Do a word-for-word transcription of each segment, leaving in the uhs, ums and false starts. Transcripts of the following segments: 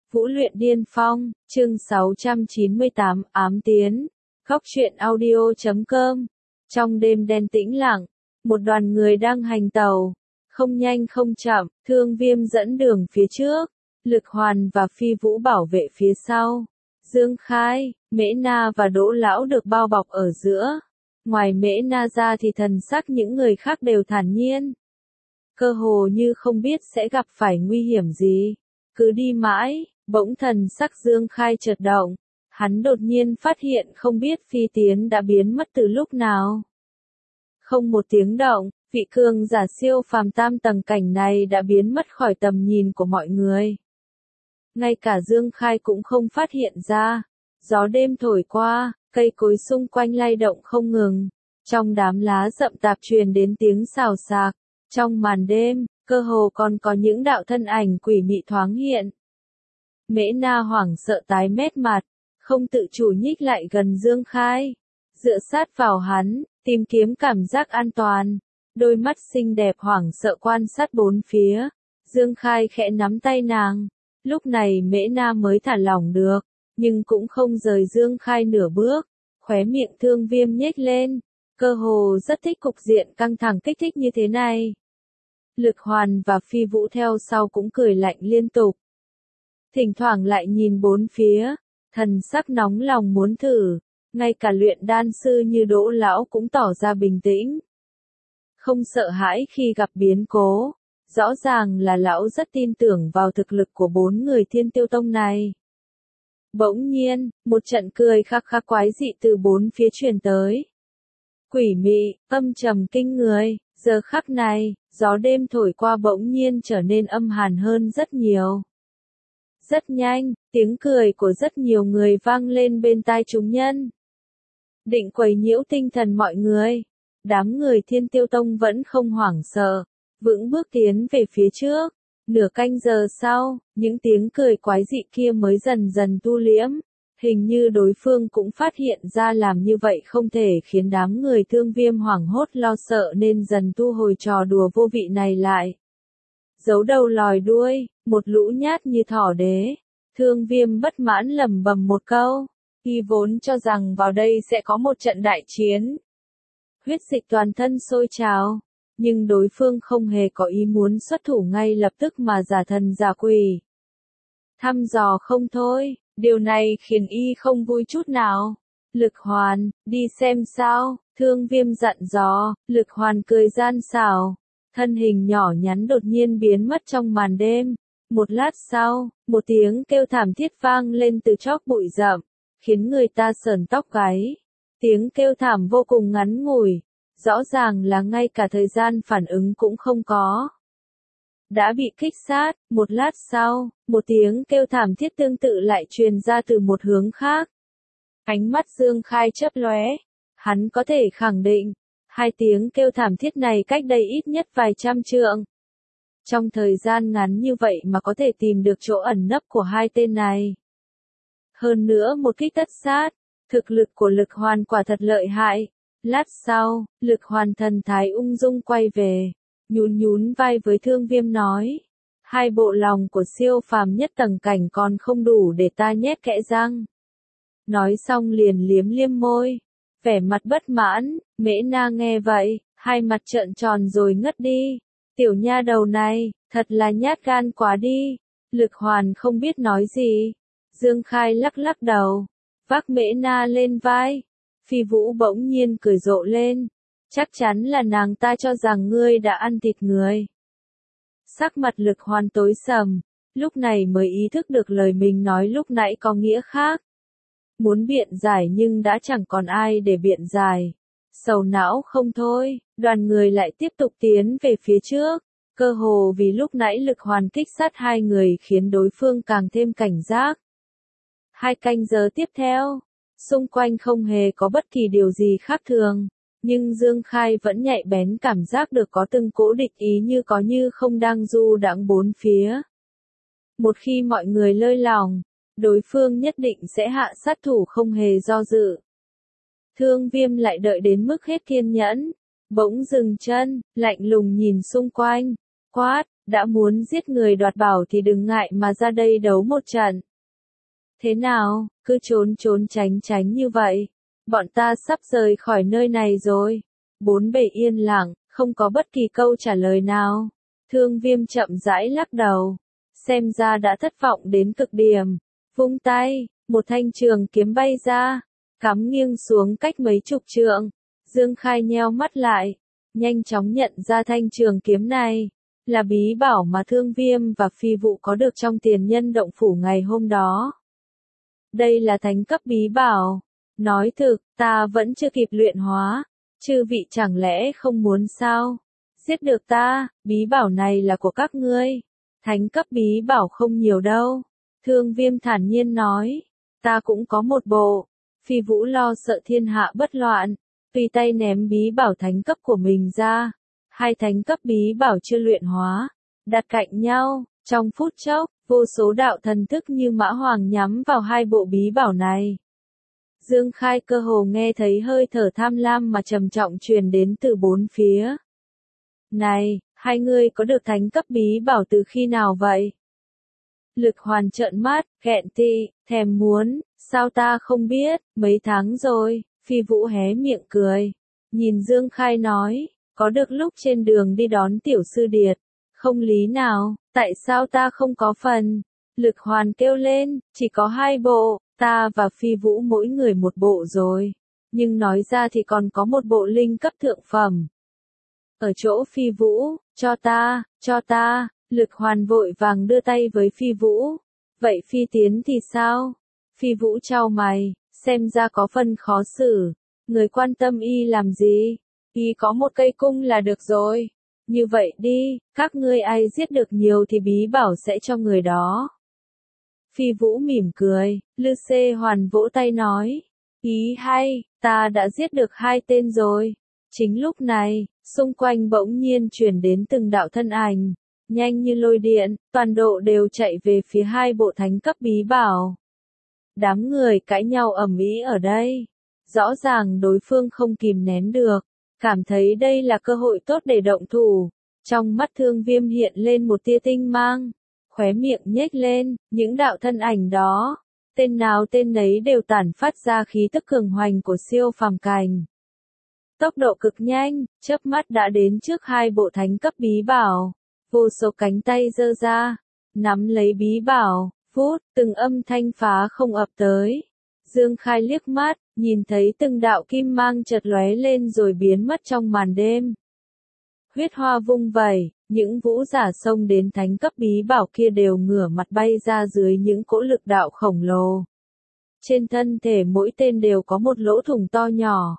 Vũ luyện điên phong, chương sáu trăm chín mươi tám, ám tiến. Góc truyện audio chấm com. Trong đêm đen tĩnh lặng, một đoàn người đang hành tàu, không nhanh không chậm, Thương Viêm dẫn đường phía trước, Lực Hoàn và Phi Vũ bảo vệ phía sau. Dương Khai, Mễ Na và Đỗ Lão được bao bọc ở giữa. Ngoài Mễ Na ra thì thần sắc những người khác đều thản nhiên. Cơ hồ như không biết sẽ gặp phải nguy hiểm gì. Cứ đi mãi, bỗng thần sắc Dương Khai chợt động. Hắn đột nhiên phát hiện không biết Phi Tiến đã biến mất từ lúc nào. Không một tiếng động, vị cường giả siêu phàm tam tầng cảnh này đã biến mất khỏi tầm nhìn của mọi người. Ngay cả Dương Khai cũng không phát hiện ra. Gió đêm thổi qua, cây cối xung quanh lay động không ngừng. Trong đám lá rậm tạp truyền đến tiếng xào xạc. Trong màn đêm, cơ hồ còn có những đạo thân ảnh quỷ mị thoáng hiện. Mễ Na hoảng sợ tái mét mặt, không tự chủ nhích lại gần Dương Khai. Dựa sát vào hắn, tìm kiếm cảm giác an toàn. Đôi mắt xinh đẹp hoảng sợ quan sát bốn phía. Dương Khai khẽ nắm tay nàng. Lúc này Mễ Na mới thả lỏng được, nhưng cũng không rời Dương Khai nửa bước. Khóe miệng Thương Viêm nhếch lên. Cơ hồ rất thích cục diện căng thẳng kích thích như thế này. Lực Hoàn và Phi Vũ theo sau cũng cười lạnh liên tục. Thỉnh thoảng lại nhìn bốn phía, thần sắc nóng lòng muốn thử, ngay cả luyện đan sư như Đỗ Lão cũng tỏ ra bình tĩnh. Không sợ hãi khi gặp biến cố, rõ ràng là lão rất tin tưởng vào thực lực của bốn người Thiên Tiêu Tông này. Bỗng nhiên, một trận cười khắc khắc quái dị từ bốn phía truyền tới. Quỷ mị, âm trầm kinh người, giờ khắc này, gió đêm thổi qua bỗng nhiên trở nên âm hàn hơn rất nhiều. Rất nhanh, tiếng cười của rất nhiều người vang lên bên tai chúng nhân. Định quấy nhiễu tinh thần mọi người. Đám người Thiên Tiêu Tông vẫn không hoảng sợ, vững bước tiến về phía trước. Nửa canh giờ sau, những tiếng cười quái dị kia mới dần dần tu liễm. Hình như đối phương cũng phát hiện ra làm như vậy không thể khiến đám người Thương Viêm hoảng hốt lo sợ nên dần thu hồi trò đùa vô vị này lại. Giấu đầu lòi đuôi, một lũ nhát như thỏ đế. Thương Viêm bất mãn lẩm bẩm một câu. Y vốn cho rằng vào đây sẽ có một trận đại chiến. Huyết dịch toàn thân sôi trào. Nhưng đối phương không hề có ý muốn xuất thủ ngay lập tức mà giả thần giả quỷ. Thăm dò không thôi. Điều này khiến y không vui chút nào. Lực Hoàn, đi xem sao, Thương Viêm dặn dò. Lực Hoàn cười gian xảo. Thân hình nhỏ nhắn đột nhiên biến mất trong màn đêm. Một lát sau, một tiếng kêu thảm thiết vang lên từ chóp bụi rậm, khiến người ta sởn tóc gáy. Tiếng kêu thảm vô cùng ngắn ngủi, rõ ràng là ngay cả thời gian phản ứng cũng không có. Đã bị kích sát, một lát sau, một tiếng kêu thảm thiết tương tự lại truyền ra từ một hướng khác. Ánh mắt Dương Khai chớp lóe, hắn có thể khẳng định, hai tiếng kêu thảm thiết này cách đây ít nhất vài trăm trượng. Trong thời gian ngắn như vậy mà có thể tìm được chỗ ẩn nấp của hai tên này. Hơn nữa một kích tất sát, thực lực của Lực Hoàn quả thật lợi hại. Lát sau, Lực Hoàn thần thái ung dung quay về. Nhún nhún vai với Thương Viêm nói. Hai bộ lòng của siêu phàm nhất tầng cảnh còn không đủ để ta nhét kẽ răng. Nói xong liền liếm liếm môi. Vẻ mặt bất mãn, Mễ Na nghe vậy, hai mặt trợn tròn rồi ngất đi. Tiểu nha đầu này, thật là nhát gan quá đi. Lực Hoàn không biết nói gì. Dương Khai lắc lắc đầu, vác Mễ Na lên vai. Phi Vũ bỗng nhiên cười rộ lên. Chắc chắn là nàng ta cho rằng ngươi đã ăn thịt người. Sắc mặt Lực Hoàn tối sầm, lúc này mới ý thức được lời mình nói lúc nãy có nghĩa khác. Muốn biện giải nhưng đã chẳng còn ai để biện giải. Sầu não không thôi, đoàn người lại tiếp tục tiến về phía trước. Cơ hồ vì lúc nãy Lực Hoàn kích sát hai người khiến đối phương càng thêm cảnh giác. Hai canh giờ tiếp theo, xung quanh không hề có bất kỳ điều gì khác thường. Nhưng Dương Khai vẫn nhạy bén cảm giác được có từng cỗ địch ý như có như không đang du đãng bốn phía. Một khi mọi người lơi lỏng, đối phương nhất định sẽ hạ sát thủ không hề do dự. Thương Viêm lại đợi đến mức hết kiên nhẫn, bỗng dừng chân, lạnh lùng nhìn xung quanh, quát, đã muốn giết người đoạt bảo thì đừng ngại mà ra đây đấu một trận. Thế nào, cứ trốn trốn tránh tránh như vậy, bọn ta sắp rời khỏi nơi này rồi. Bốn bề yên lặng, không có bất kỳ câu trả lời nào. Thương Viêm chậm rãi lắc đầu, xem ra đã thất vọng đến cực điểm. Vung tay, một thanh trường kiếm bay ra, cắm nghiêng xuống cách mấy chục trượng. Dương Khai nheo mắt lại, nhanh chóng nhận ra thanh trường kiếm này là bí bảo mà Thương Viêm và Phi Vũ có được trong Tiền Nhân động phủ ngày hôm đó. Đây là thánh cấp bí bảo. Nói thực, ta vẫn chưa kịp luyện hóa. Chư vị chẳng lẽ không muốn sao? Giết được ta, bí bảo này là của các ngươi. Thánh cấp bí bảo không nhiều đâu. Thương Viêm thản nhiên nói. Ta cũng có một bộ. Phi Vũ lo sợ thiên hạ bất loạn, tùy tay ném bí bảo thánh cấp của mình ra. Hai thánh cấp bí bảo chưa luyện hóa, đặt cạnh nhau, trong phút chốc, vô số đạo thần thức như mã hoàng nhắm vào hai bộ bí bảo này. Dương Khai cơ hồ nghe thấy hơi thở tham lam mà trầm trọng truyền đến từ bốn phía. Này, hai ngươi có được thánh cấp bí bảo từ khi nào vậy? Lực Hoàn trợn mắt, ghẹn tị, thèm muốn, sao ta không biết, mấy tháng rồi. Phi Vũ hé miệng cười, nhìn Dương Khai nói, có được lúc trên đường đi đón tiểu sư điệt, không lý nào, tại sao ta không có phần? Lực Hoàn kêu lên, chỉ có hai bộ, ta và Phi Vũ mỗi người một bộ rồi, nhưng nói ra thì còn có một bộ linh cấp thượng phẩm. Ở chỗ Phi Vũ, cho ta, cho ta, Lực Hoàn vội vàng đưa tay với Phi Vũ, vậy Phi Tiến thì sao? Phi Vũ chau mày, xem ra có phần khó xử, người quan tâm y làm gì? Y có một cây cung là được rồi. Như vậy đi, các ngươi ai giết được nhiều thì bí bảo sẽ cho người đó. Phi Vũ mỉm cười, Lư Xê Hoàn vỗ tay nói, ý hay, ta đã giết được hai tên rồi. Chính lúc này, xung quanh bỗng nhiên truyền đến từng đạo thân ảnh, nhanh như lôi điện, toàn độ đều chạy về phía hai bộ thánh cấp bí bảo. Đám người cãi nhau ầm ĩ ở đây, rõ ràng đối phương không kìm nén được, cảm thấy đây là cơ hội tốt để động thủ. Trong mắt Thương Viêm hiện lên một tia tinh mang, khóe miệng nhếch lên, những đạo thân ảnh đó, tên nào tên nấy đều tản phát ra khí tức cường hoành của siêu phàm cảnh. Tốc độ cực nhanh, chớp mắt đã đến trước hai bộ thánh cấp bí bảo, vô số cánh tay giơ ra, nắm lấy bí bảo, phút, từng âm thanh phá không ập tới. Dương Khai liếc mắt, nhìn thấy từng đạo kim mang chợt lóe lên rồi biến mất trong màn đêm. Huyết hoa vung vẩy, những vũ giả xông đến thánh cấp bí bảo kia đều ngửa mặt bay ra dưới những cỗ lực đạo khổng lồ. Trên thân thể mỗi tên đều có một lỗ thủng to nhỏ.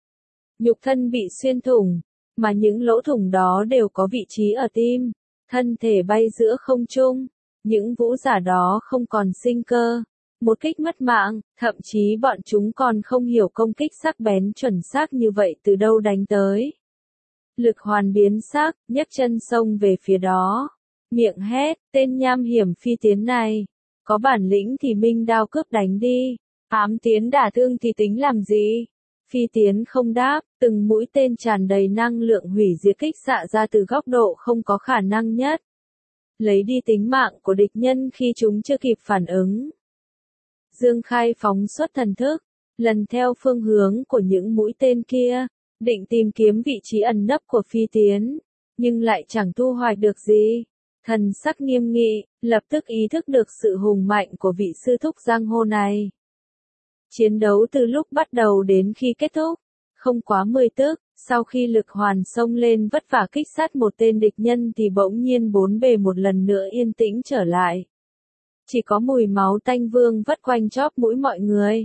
Nhục thân bị xuyên thủng, mà những lỗ thủng đó đều có vị trí ở tim, thân thể bay giữa không trung. Những vũ giả đó không còn sinh cơ, một kích mất mạng, thậm chí bọn chúng còn không hiểu công kích sắc bén chuẩn xác như vậy từ đâu đánh tới. Lực Hoàn biến sắc, nhấc chân xông về phía đó, miệng hét, tên nham hiểm Phi Tiến này, có bản lĩnh thì minh đao cướp đánh đi, ám tiến đả thương thì tính làm gì? Phi Tiến không đáp, từng mũi tên tràn đầy năng lượng hủy diệt kích xạ ra từ góc độ không có khả năng nhất, lấy đi tính mạng của địch nhân khi chúng chưa kịp phản ứng. Dương Khai phóng xuất thần thức, lần theo phương hướng của những mũi tên kia, định tìm kiếm vị trí ẩn nấp của Phi Tiến, nhưng lại chẳng thu hoạch được gì. Thần sắc nghiêm nghị, lập tức ý thức được sự hùng mạnh của vị sư thúc giang hồ này. Chiến đấu từ lúc bắt đầu đến khi kết thúc, không quá mười tức, sau khi Lực Hoàn xông lên vất vả kích sát một tên địch nhân thì bỗng nhiên bốn bề một lần nữa yên tĩnh trở lại. Chỉ có mùi máu tanh vương vắt quanh chóp mũi mọi người.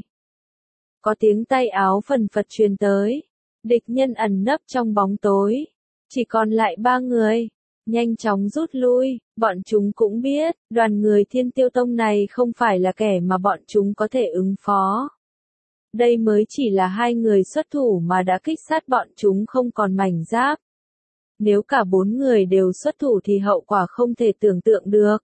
Có tiếng tay áo phần phật truyền tới. Địch nhân ẩn nấp trong bóng tối. Chỉ còn lại ba người. Nhanh chóng rút lui, bọn chúng cũng biết, đoàn người Thiên Tiêu Tông này không phải là kẻ mà bọn chúng có thể ứng phó. Đây mới chỉ là hai người xuất thủ mà đã kích sát bọn chúng không còn mảnh giáp. Nếu cả bốn người đều xuất thủ thì hậu quả không thể tưởng tượng được.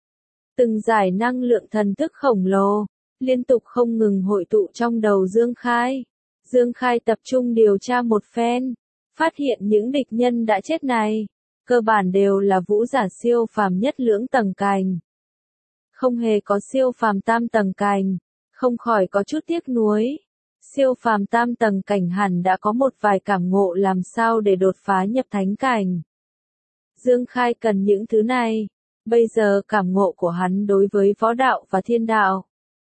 Từng giải năng lượng thần thức khổng lồ, liên tục không ngừng hội tụ trong đầu Dương Khai. Dương Khai tập trung điều tra một phen, phát hiện những địch nhân đã chết này, cơ bản đều là vũ giả siêu phàm nhất lưỡng tầng cành. Không hề có siêu phàm tam tầng cành, không khỏi có chút tiếc nuối. Siêu phàm tam tầng cảnh hẳn đã có một vài cảm ngộ làm sao để đột phá nhập thánh cảnh. Dương Khai cần những thứ này, bây giờ cảm ngộ của hắn đối với võ đạo và thiên đạo.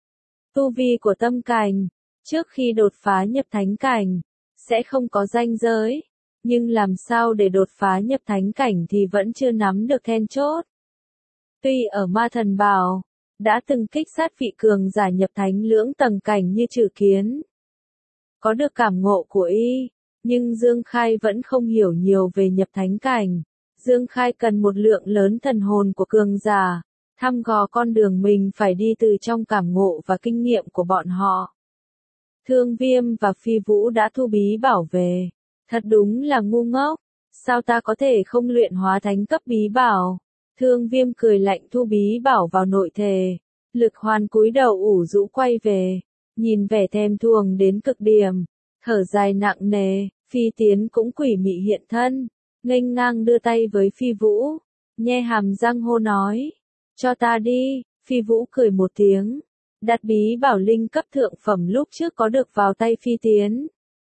Tu vi của tâm cảnh, trước khi đột phá nhập thánh cảnh, sẽ không có ranh giới, nhưng làm sao để đột phá nhập thánh cảnh thì vẫn chưa nắm được then chốt. Tuy ở Ma Thần Bảo, đã từng kích sát vị cường giả nhập thánh lưỡng tầng cảnh như Trử Kiến. Có được cảm ngộ của y, nhưng Dương Khai vẫn không hiểu nhiều về nhập thánh cảnh. Dương Khai cần một lượng lớn thần hồn của cường giả, thăm dò con đường mình phải đi từ trong cảm ngộ và kinh nghiệm của bọn họ. Thương Viêm và Phi Vũ đã thu bí bảo về. Thật đúng là ngu ngốc, sao ta có thể không luyện hóa thánh cấp bí bảo? Thương Viêm cười lạnh thu bí bảo vào nội thể. Lực Hoàn cúi đầu ủ rũ quay về, nhìn vẻ thèm thuồng đến cực điểm, thở dài nặng nề. Phi Tiến cũng quỷ mị hiện thân, nghênh ngang đưa tay với Phi Vũ, nhe hàm răng hô nói, cho ta đi. Phi Vũ cười một tiếng, đặt bí bảo linh cấp thượng phẩm lúc trước có được vào tay Phi Tiến.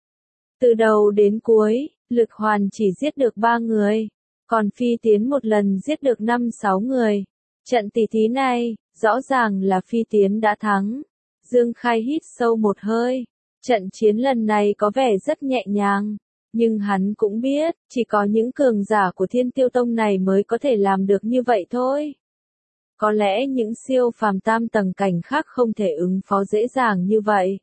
Từ đầu đến cuối, Lực Hoàn chỉ giết được ba người, còn Phi Tiến một lần giết được năm sáu người. Trận tỷ thí này, rõ ràng là Phi Tiến đã thắng. Dương Khai hít sâu một hơi, trận chiến lần này có vẻ rất nhẹ nhàng, nhưng hắn cũng biết, chỉ có những cường giả của Thiên Tiêu Tông này mới có thể làm được như vậy thôi. Có lẽ những siêu phàm tam tầng cảnh khác không thể ứng phó dễ dàng như vậy.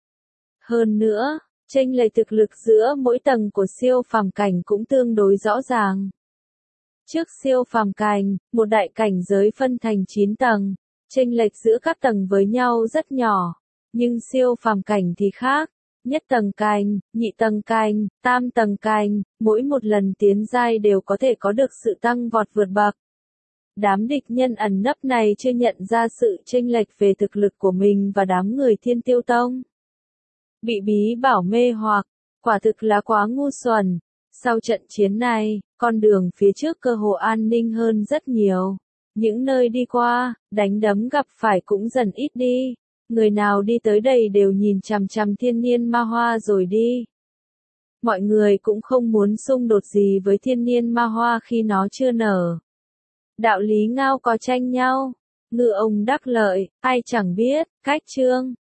Hơn nữa, chênh lệch thực lực giữa mỗi tầng của siêu phàm cảnh cũng tương đối rõ ràng. Trước siêu phàm cảnh, một đại cảnh giới phân thành chín tầng, chênh lệch giữa các tầng với nhau rất nhỏ, nhưng siêu phàm cảnh thì khác, nhất tầng cảnh, nhị tầng cảnh, tam tầng cảnh, mỗi một lần tiến giai đều có thể có được sự tăng vọt vượt bậc. Đám địch nhân ẩn nấp này chưa nhận ra sự chênh lệch về thực lực của mình và đám người Thiên Tiêu Tông. Bị bí bảo mê hoặc, quả thực là quá ngu xuẩn. Sau trận chiến này, con đường phía trước cơ hồ an ninh hơn rất nhiều. Những nơi đi qua, đánh đấm gặp phải cũng dần ít đi. Người nào đi tới đây đều nhìn chằm chằm thiên niên ma hoa rồi đi. Mọi người cũng không muốn xung đột gì với thiên niên ma hoa khi nó chưa nở. Đạo lý ngao có tranh nhau, ngư ông đắc lợi, ai chẳng biết. Cách chương